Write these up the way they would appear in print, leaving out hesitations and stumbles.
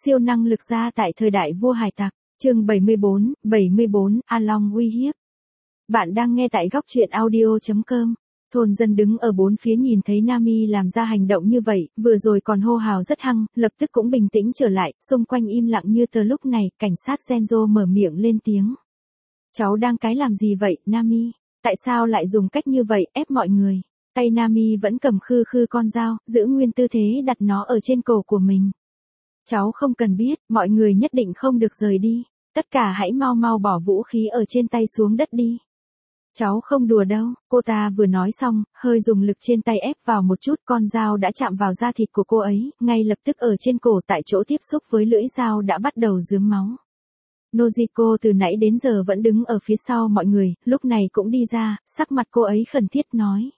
Siêu năng lực gia tại thời đại vua hải tặc, chương 74, A Long uy hiếp. Bạn đang nghe tại góc truyện audio.com. Thôn dân đứng ở bốn phía nhìn thấy Nami làm ra hành động như vậy, vừa rồi còn hô hào rất hăng, lập tức cũng bình tĩnh trở lại, xung quanh im lặng như tờ. Lúc này, cảnh sát Senzo mở miệng lên tiếng. Cháu đang cái làm gì vậy, Nami? Tại sao lại dùng cách như vậy, ép mọi người? Tay Nami vẫn cầm khư khư con dao, giữ nguyên tư thế đặt nó ở trên cổ của mình. Cháu không cần biết, mọi người nhất định không được rời đi. Tất cả hãy mau mau bỏ vũ khí ở trên tay xuống đất đi. Cháu không đùa đâu, cô ta vừa nói xong, hơi dùng lực trên tay ép vào một chút, con dao đã chạm vào da thịt của cô ấy, ngay lập tức ở trên cổ tại chỗ tiếp xúc với lưỡi dao đã bắt đầu rướm máu. Nojiko từ nãy đến giờ vẫn đứng ở phía sau mọi người, lúc này cũng đi ra, sắc mặt cô ấy khẩn thiết nói.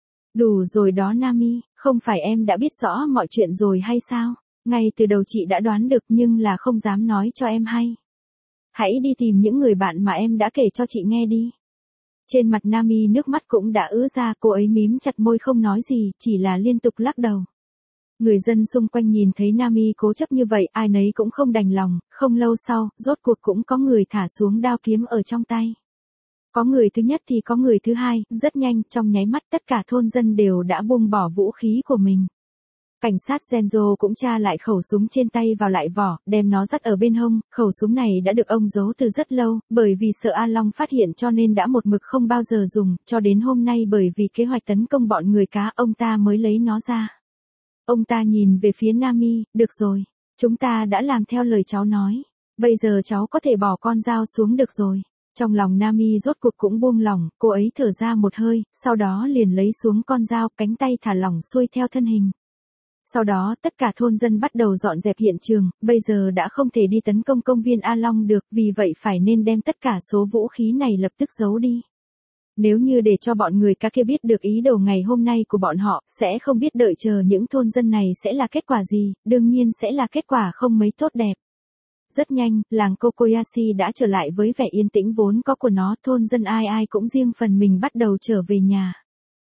Đủ rồi đó Nami, không phải em đã biết rõ mọi chuyện rồi hay sao? Ngay từ đầu chị đã đoán được nhưng là không dám nói cho em hay. Hãy đi tìm những người bạn mà em đã kể cho chị nghe đi. Trên mặt Nami nước mắt cũng đã ứa ra, cô ấy mím chặt môi không nói gì, chỉ là liên tục lắc đầu. Người dân xung quanh nhìn thấy Nami cố chấp như vậy, ai nấy cũng không đành lòng, không lâu sau, rốt cuộc cũng có người thả xuống đao kiếm ở trong tay. Có người thứ nhất thì có người thứ hai, rất nhanh, trong nháy mắt tất cả thôn dân đều đã buông bỏ vũ khí của mình. Cảnh sát Senzo cũng tra lại khẩu súng trên tay vào lại vỏ, đem nó dắt ở bên hông, khẩu súng này đã được ông giấu từ rất lâu, bởi vì sợ A Long phát hiện cho nên đã một mực không bao giờ dùng, cho đến hôm nay bởi vì kế hoạch tấn công bọn người cá ông ta mới lấy nó ra. Ông ta nhìn về phía Nami, được rồi, chúng ta đã làm theo lời cháu nói, bây giờ cháu có thể bỏ con dao xuống được rồi. Trong lòng Nami rốt cuộc cũng buông lỏng, cô ấy thở ra một hơi, sau đó liền lấy xuống con dao, cánh tay thả lỏng xuôi theo thân hình. Sau đó tất cả thôn dân bắt đầu dọn dẹp hiện trường, bây giờ đã không thể đi tấn công công viên A Long được, vì vậy phải nên đem tất cả số vũ khí này lập tức giấu đi. Nếu như để cho bọn người cá kia biết được ý đồ ngày hôm nay của bọn họ, sẽ không biết đợi chờ những thôn dân này sẽ là kết quả gì, đương nhiên sẽ là kết quả không mấy tốt đẹp. Rất nhanh, làng Kokoyashi đã trở lại với vẻ yên tĩnh vốn có của nó, thôn dân ai ai cũng riêng phần mình bắt đầu trở về nhà.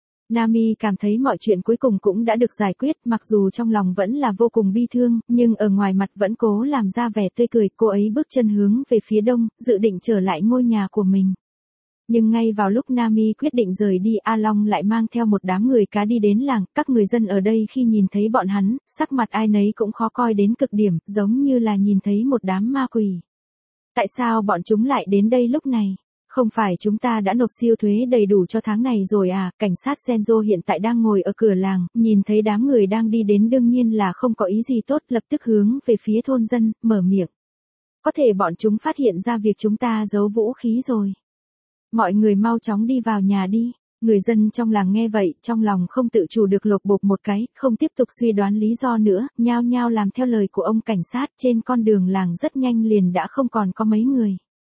Nami cảm thấy mọi chuyện cuối cùng cũng đã được giải quyết, mặc dù trong lòng vẫn là vô cùng bi thương, nhưng ở ngoài mặt vẫn cố làm ra vẻ tươi cười, cô ấy bước chân hướng về phía đông, dự định trở lại ngôi nhà của mình. Nhưng ngay vào lúc Nami quyết định rời đi, A Long lại mang theo một đám người cá đi đến làng, các người dân ở đây khi nhìn thấy bọn hắn, sắc mặt ai nấy cũng khó coi đến cực điểm, giống như là nhìn thấy một đám ma quỷ. Tại sao bọn chúng lại đến đây lúc này? Không phải chúng ta đã nộp siêu thuế đầy đủ cho tháng này rồi à? Cảnh sát Senzo hiện tại đang ngồi ở cửa làng, nhìn thấy đám người đang đi đến đương nhiên là không có ý gì tốt, lập tức hướng về phía thôn dân, mở miệng. Có thể bọn chúng phát hiện ra việc chúng ta giấu vũ khí rồi. Mọi người mau chóng đi vào nhà đi. Người dân trong làng nghe vậy, trong lòng không tự chủ được lột bột một cái, không tiếp tục suy đoán lý do nữa, nhao nhao làm theo lời của ông cảnh sát, trên con đường làng rất nhanh liền đã không còn có mấy người.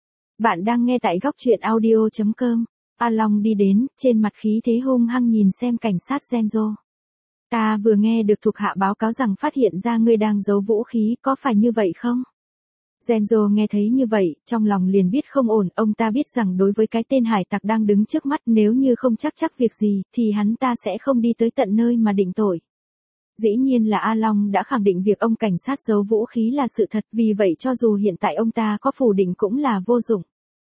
Bạn đang nghe tại góc truyện audio.com. A Long đi đến, trên mặt khí thế hung hăng nhìn xem cảnh sát Senzo. Ta vừa nghe được thuộc hạ báo cáo rằng phát hiện ra ngươi đang giấu vũ khí, có phải như vậy không? Senzo nghe thấy như vậy, trong lòng liền biết không ổn, ông ta biết rằng đối với cái tên hải tặc đang đứng trước mắt, nếu như không chắc việc gì, thì hắn ta sẽ không đi tới tận nơi mà định tội. Dĩ nhiên là A Long đã khẳng định việc ông cảnh sát giấu vũ khí là sự thật, vì vậy cho dù hiện tại ông ta có phủ định cũng là vô dụng.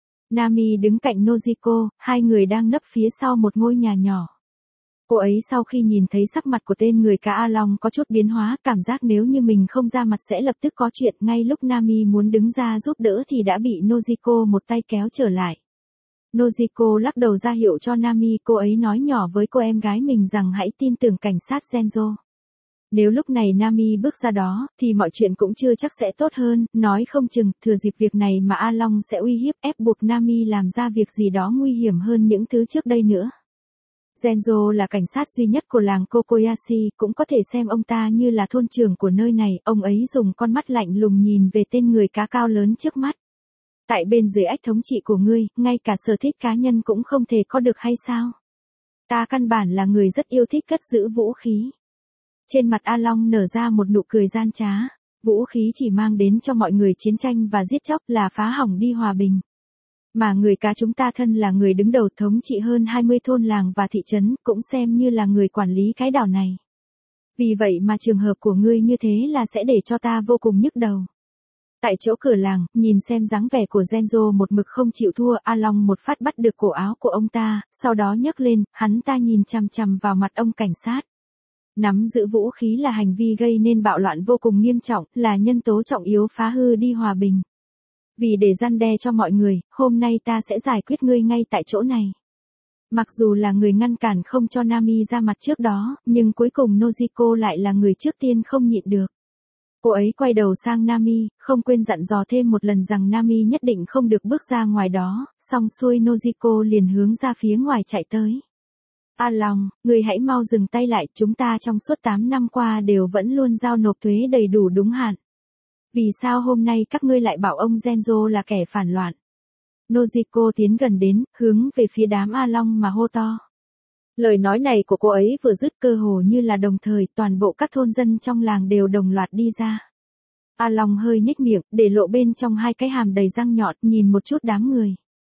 Nami đứng cạnh Nojiko, hai người đang nấp phía sau một ngôi nhà nhỏ. Cô ấy sau khi nhìn thấy sắc mặt của tên người cá A Long có chút biến hóa, cảm giác nếu như mình không ra mặt sẽ lập tức có chuyện, ngay lúc Nami muốn đứng ra giúp đỡ thì đã bị Nojiko một tay kéo trở lại. Nojiko lắc đầu ra hiệu cho Nami, cô ấy nói nhỏ với cô em gái mình rằng hãy tin tưởng cảnh sát Senzo. Nếu lúc này Nami bước ra đó, thì mọi chuyện cũng chưa chắc sẽ tốt hơn, nói không chừng, thừa dịp việc này mà A Long sẽ uy hiếp ép buộc Nami làm ra việc gì đó nguy hiểm hơn những thứ trước đây nữa. Senzo là cảnh sát duy nhất của làng Kokoyashi, cũng có thể xem ông ta như là thôn trưởng của nơi này, ông ấy dùng con mắt lạnh lùng nhìn về tên người cá cao lớn trước mắt. Tại bên dưới ách thống trị của ngươi, ngay cả sở thích cá nhân cũng không thể có được hay sao? Ta căn bản là người rất yêu thích cất giữ vũ khí. Trên mặt A Long nở ra một nụ cười gian trá, vũ khí chỉ mang đến cho mọi người chiến tranh và giết chóc, là phá hỏng đi hòa bình. Mà người cá chúng ta thân là người đứng đầu thống trị hơn 20 thôn làng và thị trấn, cũng xem như là người quản lý cái đảo này. Vì vậy mà trường hợp của ngươi như thế là sẽ để cho ta vô cùng nhức đầu. Tại chỗ cửa làng, nhìn xem dáng vẻ của Genzo một mực không chịu thua, A Long một phát bắt được cổ áo của ông ta, sau đó nhấc lên, hắn ta nhìn chằm chằm vào mặt ông cảnh sát. Nắm giữ vũ khí là hành vi gây nên bạo loạn vô cùng nghiêm trọng, là nhân tố trọng yếu phá hư đi hòa bình. Vì để răn đe cho mọi người, hôm nay ta sẽ giải quyết ngươi ngay tại chỗ này. Mặc dù là người ngăn cản không cho Nami ra mặt trước đó, nhưng cuối cùng Nojiko lại là người trước tiên không nhịn được. Cô ấy quay đầu sang Nami, không quên dặn dò thêm một lần rằng Nami nhất định không được bước ra ngoài đó, xong xuôi Nojiko liền hướng ra phía ngoài chạy tới. A Long, người hãy mau dừng tay lại, chúng ta trong suốt 8 năm qua đều vẫn luôn giao nộp thuế đầy đủ đúng hạn. Vì sao hôm nay các ngươi lại bảo ông Genzo là kẻ phản loạn? Nojiko tiến gần đến, hướng về phía đám A Long mà hô to. Lời nói này của cô ấy vừa dứt cơ hồ như là đồng thời toàn bộ các thôn dân trong làng đều đồng loạt đi ra. A Long hơi nhếch miệng, để lộ bên trong hai cái hàm đầy răng nhọn, nhìn một chút đám người.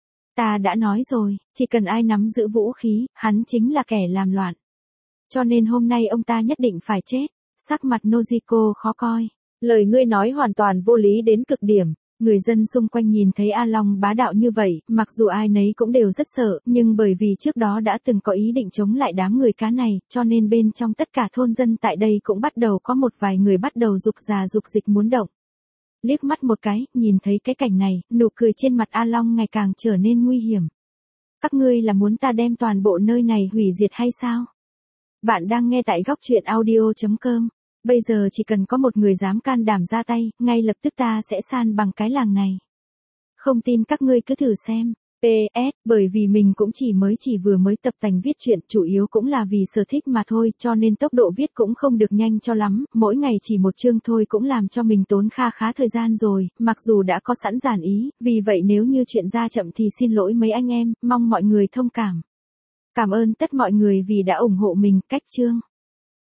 Ta đã nói rồi, chỉ cần ai nắm giữ vũ khí, hắn chính là kẻ làm loạn. Cho nên hôm nay ông ta nhất định phải chết. Sắc mặt Nojiko khó coi. Lời ngươi nói hoàn toàn vô lý đến cực điểm. Người dân xung quanh nhìn thấy A Long bá đạo như vậy, mặc dù ai nấy cũng đều rất sợ, nhưng bởi vì trước đó đã từng có ý định chống lại đám người cá này, cho nên bên trong tất cả thôn dân tại đây cũng bắt đầu có một vài người bắt đầu rục rà rục dịch muốn động. Liếc mắt một cái, nhìn thấy cái cảnh này, nụ cười trên mặt A Long ngày càng trở nên nguy hiểm. Các ngươi là muốn ta đem toàn bộ nơi này hủy diệt hay sao? Bạn đang nghe tại góc truyện audio.com. Bây giờ chỉ cần có một người dám can đảm ra tay, ngay lập tức ta sẽ san bằng cái làng này. Không tin các ngươi cứ thử xem. PS, bởi vì mình cũng chỉ vừa mới tập tành viết truyện, chủ yếu cũng là vì sở thích mà thôi, cho nên tốc độ viết cũng không được nhanh cho lắm, mỗi ngày chỉ một chương thôi cũng làm cho mình tốn khá thời gian rồi, mặc dù đã có sẵn dàn ý, vì vậy nếu như chuyện ra chậm thì xin lỗi mấy anh em, mong mọi người thông cảm. Cảm ơn tất mọi người vì đã ủng hộ mình, cách chương.